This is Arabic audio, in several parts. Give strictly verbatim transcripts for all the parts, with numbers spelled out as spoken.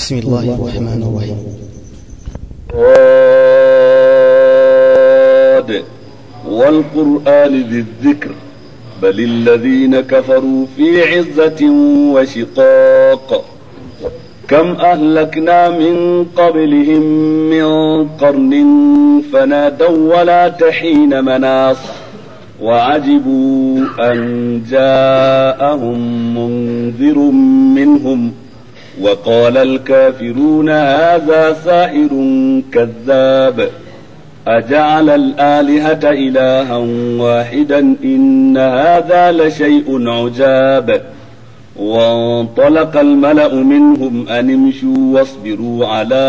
بسم الله الرحمن الرحيم. والقرآن ذي الذكر بل الذين كفروا في عزة وشقاق كم أهلكنا من قبلهم من قرن فنادوا ولا تحين مناص وعجبوا أن جاءهم منذر منهم وقال الكافرون هذا ساحر كذاب أجعل الآلهة إلها واحدا إن هذا لشيء عجاب وانطلق الملأ منهم أن امشوا واصبروا على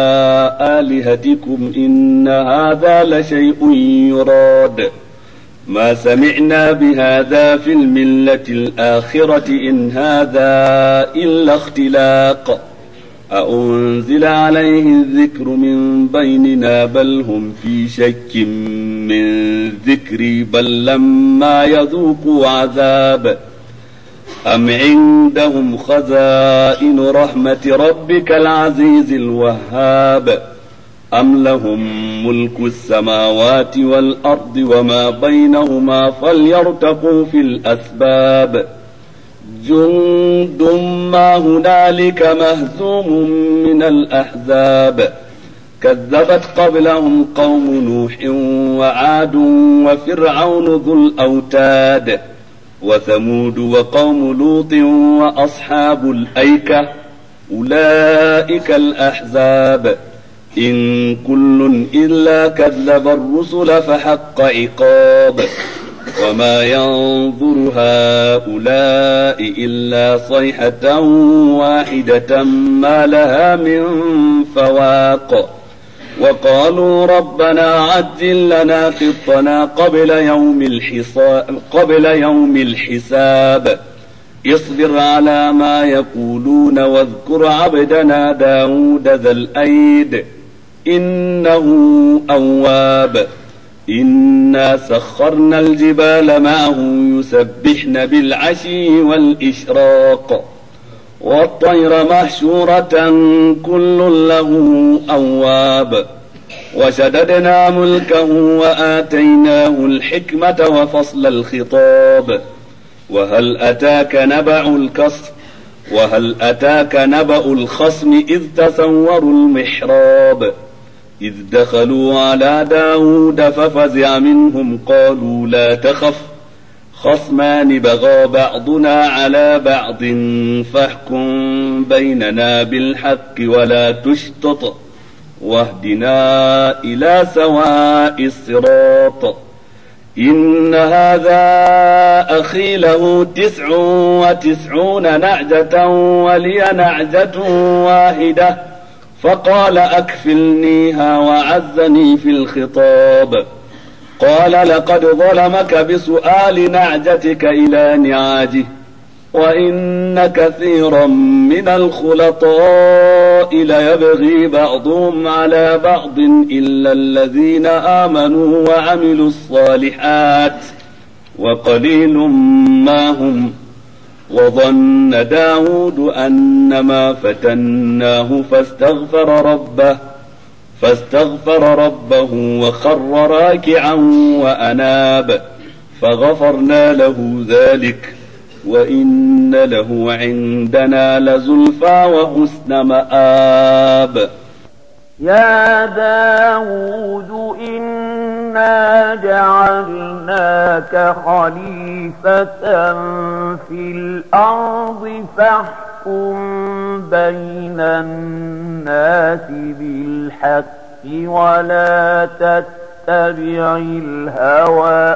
آلهتكم إن هذا لشيء يراد ما سمعنا بهذا في الملة الآخرة إن هذا إلا اختلاق أأنزل عليه الذكر من بيننا بل هم في شك من ذكري بل لما يذوقوا عذاب أم عندهم خزائن رحمة ربك العزيز الوهاب أم لهم ملك السماوات والأرض وما بينهما فليرتقوا في الأسباب جند ما هنالك مهزوم من الأحزاب كذبت قبلهم قوم نوح وعاد وفرعون ذو الأوتاد وثمود وقوم لوط وأصحاب الأيكة أولئك الأحزاب إن كل إلا كذب الرسل فحق عقاب وما ينظر هؤلاء إلا صيحة واحدة ما لها من فواق وقالوا ربنا عجل لنا قطنا قبل يوم الحساب قبل يوم الحساب اصبر على ما يقولون واذكر عبدنا داود ذا الأيد إنه أواب إنا سخرنا الجبال معه يسبحن بالعشي والإشراق والطير محشورة كل له أواب وشددنا ملكه وآتيناه الحكمة وفصل الخطاب وهل أتاك نبأ الكصر وهل أتاك نبأ الخصم إذ تسوروا المحراب إذ دخلوا على داود ففزع منهم قالوا لا تخف خصمان بغى بعضنا على بعض فاحكم بيننا بالحق ولا تشطط واهدنا إلى سواء الصراط إن هذا أخي له تسع وتسعون نعجة ولي نعجة واحدة فقال أكفلنيها وعزني في الخطاب قال لقد ظلمك بسؤال نعجتك إلى نعاجه وإن كثيرا من الخلطاء ليبغي بعضهم على بعض إلا الذين آمنوا وعملوا الصالحات وقليل ما هم وظن داود أنما فتناه فاستغفر ربه فاستغفر ربه وخر راكعا وأناب فغفرنا له ذلك وإن له عندنا لزلفى وحسن مآب. يا داود إنا جعلناك خليفة في الأرض فاحكم بين الناس بالحق ولا تتبع الهوى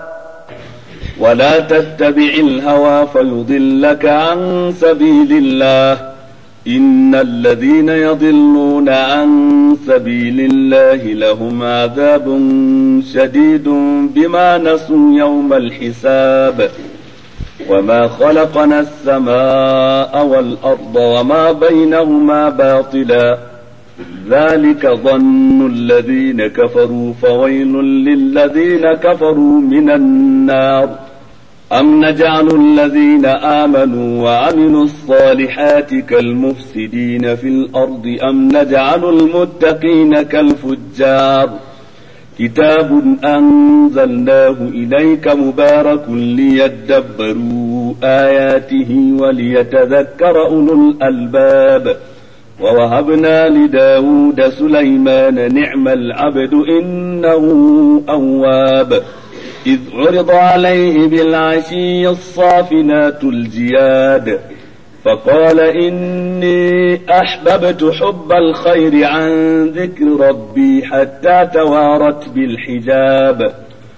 ولا تتبع الهوى فيضلك عن سبيل الله إن الذين يضلون عن سبيل الله لهم عذاب شديد بما نسوا يوم الحساب وما خلقنا السماء والأرض وما بينهما باطلا ذلك ظن الذين كفروا فويل للذين كفروا من النار أم نجعل الذين آمنوا وعملوا الصالحات كالمفسدين في الأرض أم نجعل المتقين كالفجار كتاب أنزلناه إليك مبارك ليدبروا آياته وليتذكر أولو الألباب ووهبنا لداود سليمان نعم العبد إنه أواب إذ عرض عليه بالعشي الصافنات الجياد فقال إني أحببت حب الخير عن ذكر ربي حتى توارت بالحجاب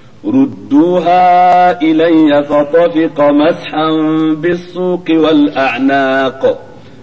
ردوها إلي فطفق مسحا بالسوق والأعناق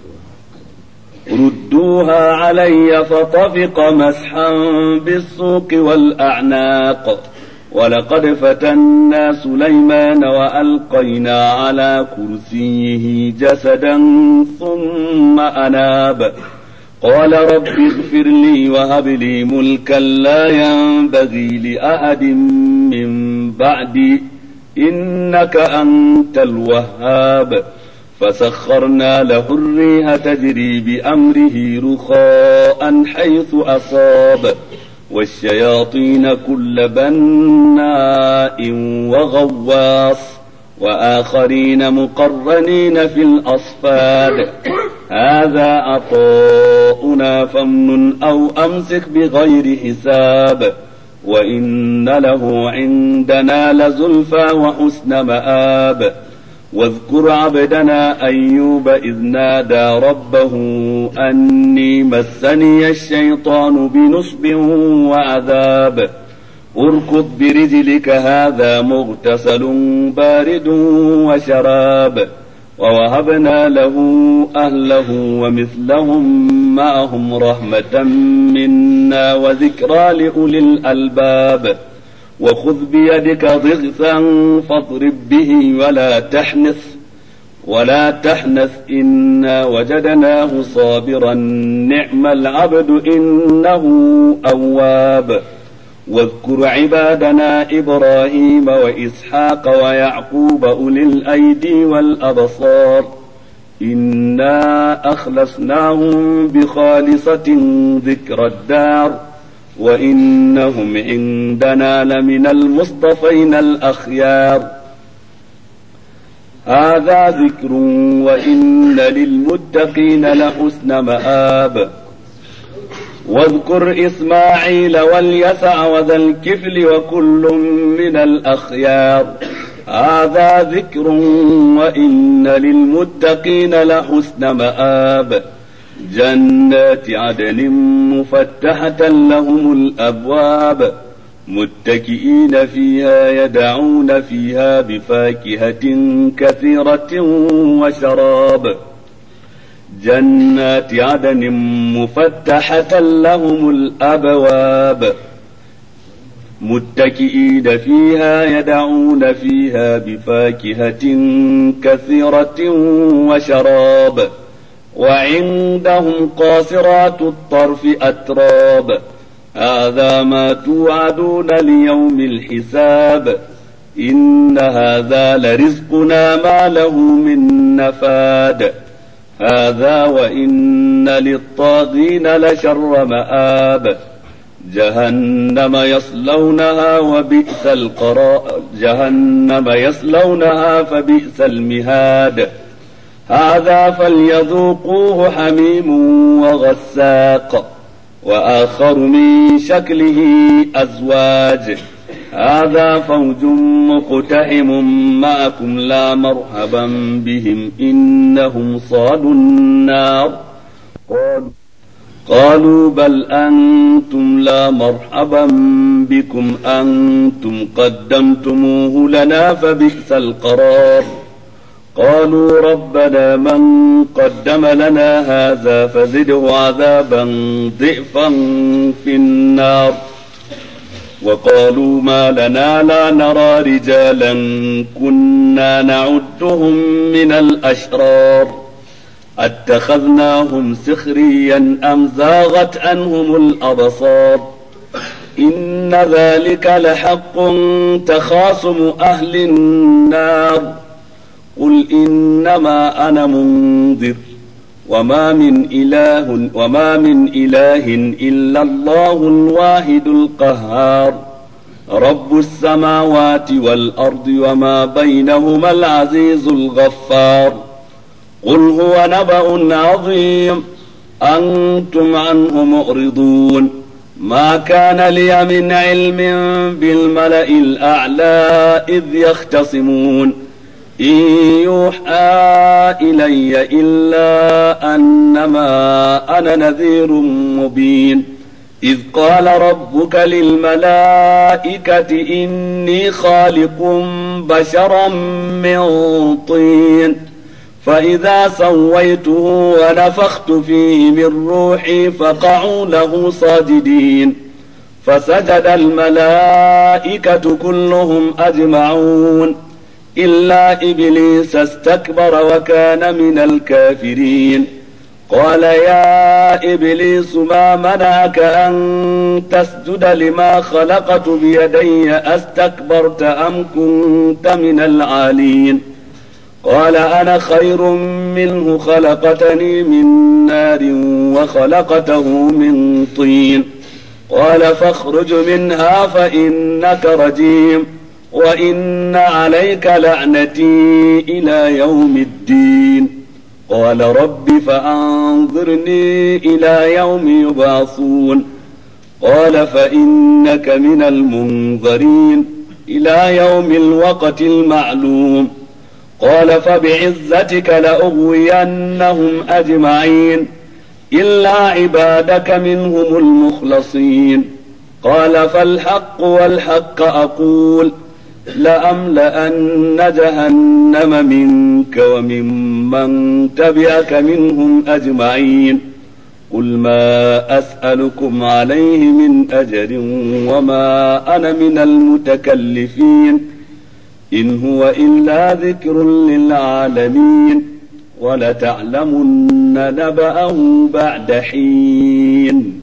ردوها علي فطفق مسحا بالسوق والأعناق ولقد فتنا سليمان وألقينا على كرسيه جسدا ثم أناب قال رب اغفر لي وهب لي ملكا لا ينبغي لأحد من بعدي إنك أنت الوهاب فسخرنا له الريح تجري بأمره رخاء حيث أصاب والشياطين كل بناء وغواص وآخرين مقرنين في الأصفاد هذا عطاؤنا فامنن أو أمسك بغير حساب وإن له عندنا لزلفى وحسن مآب واذكر عبدنا أيوب إذ نادى ربه أني مسني الشيطان بنصب وعذاب اركض برجلك هذا مغتسل بارد وشراب ووهبنا له أهله ومثلهم معهم رحمة منا وذكرى لأولي الألباب وخذ بيدك ضغثا فاضرب به ولا تحنث ولا تحنث إنا وجدناه صابرا نعم العبد إنه أواب واذكر عبادنا إبراهيم وإسحاق ويعقوب أولي الأيدي والأبصار إنا أخلصناهم بخالصة ذكر الدار وإنهم عندنا لمن المصطفين الأخيار هذا ذكر وإن للمتقين لحسن مآب واذكر إسماعيل واليسع وذا الكفل وكل من الأخيار هذا ذكر وإن للمتقين لحسن مآب جنات عدن مفتحة لهم الأبواب متكئين فيها يدعون فيها بفاكهة كثيرة وشراب جنات عدن مفتحة لهم الأبواب متكئين فيها يدعون فيها بفاكهة كثيرة وشراب وعندهم قاصرات الطرف أتراب هذا ما توعدون ليوم الحساب إن هذا لرزقنا ما له من نفاد هذا وإن للطاغين لشر مآب جهنم يصلونها وبئس القرار جهنم يصلونها فبئس المهاد هذا فليذوقوه حميم وغساق وآخر من شكله أزواج هذا فوج مقتحم معكم لا مرحبا بهم إنهم صالوا النار قالوا بل أنتم لا مرحبا بكم أنتم قدمتموه لنا فبئس القرار قالوا ربنا من قدم لنا هذا فزده عذابا ضعفا في النار وقالوا ما لنا لا نرى رجالا كنا نعدهم من الأشرار اتخذناهم سخريا أم زاغت عنهم الأبصار إن ذلك لحق تخاصم أهل النار قل إنما أنا منذر وما من إله وما من إله إلا الله الواحد القهار رب السماوات والأرض وما بينهما العزيز الغفار قل هو نبأ عظيم أنتم عنه معرضون ما كان لي من علم بالملأ الأعلى إذ يختصمون إن يوحى إلي إلا أنما أنا نذير مبين إذ قال ربك للملائكة إني خالق بشرا من طين فإذا سويته ونفخت فيه من روحي فقعوا له ساجدين فسجد الملائكة كلهم أجمعون إلا إبليس استكبر وكان من الكافرين قال يا إبليس ما منعك أن تسجد لما خلقت بيدي أستكبرت أم كنت من العالين قال أنا خير منه خلقتني من نار وخلقته من طين قال فاخرج منها فإنك رجيم وإن عليك لعنتي إلى يوم الدين قال رب فأنظرني إلى يوم يبعثون قال فإنك من المنظرين إلى يوم الوقت المعلوم قال فبعزتك لأغوينهم أجمعين إلا عبادك منهم المخلصين قال فالحق والحق أقول لأملأن جهنم منك وممن تبعك منهم أجمعين قل ما أسألكم عليه من أجر وما أنا من المتكلفين إن هو إلا ذكر للعالمين ولتعلمن نبأه بعد حين.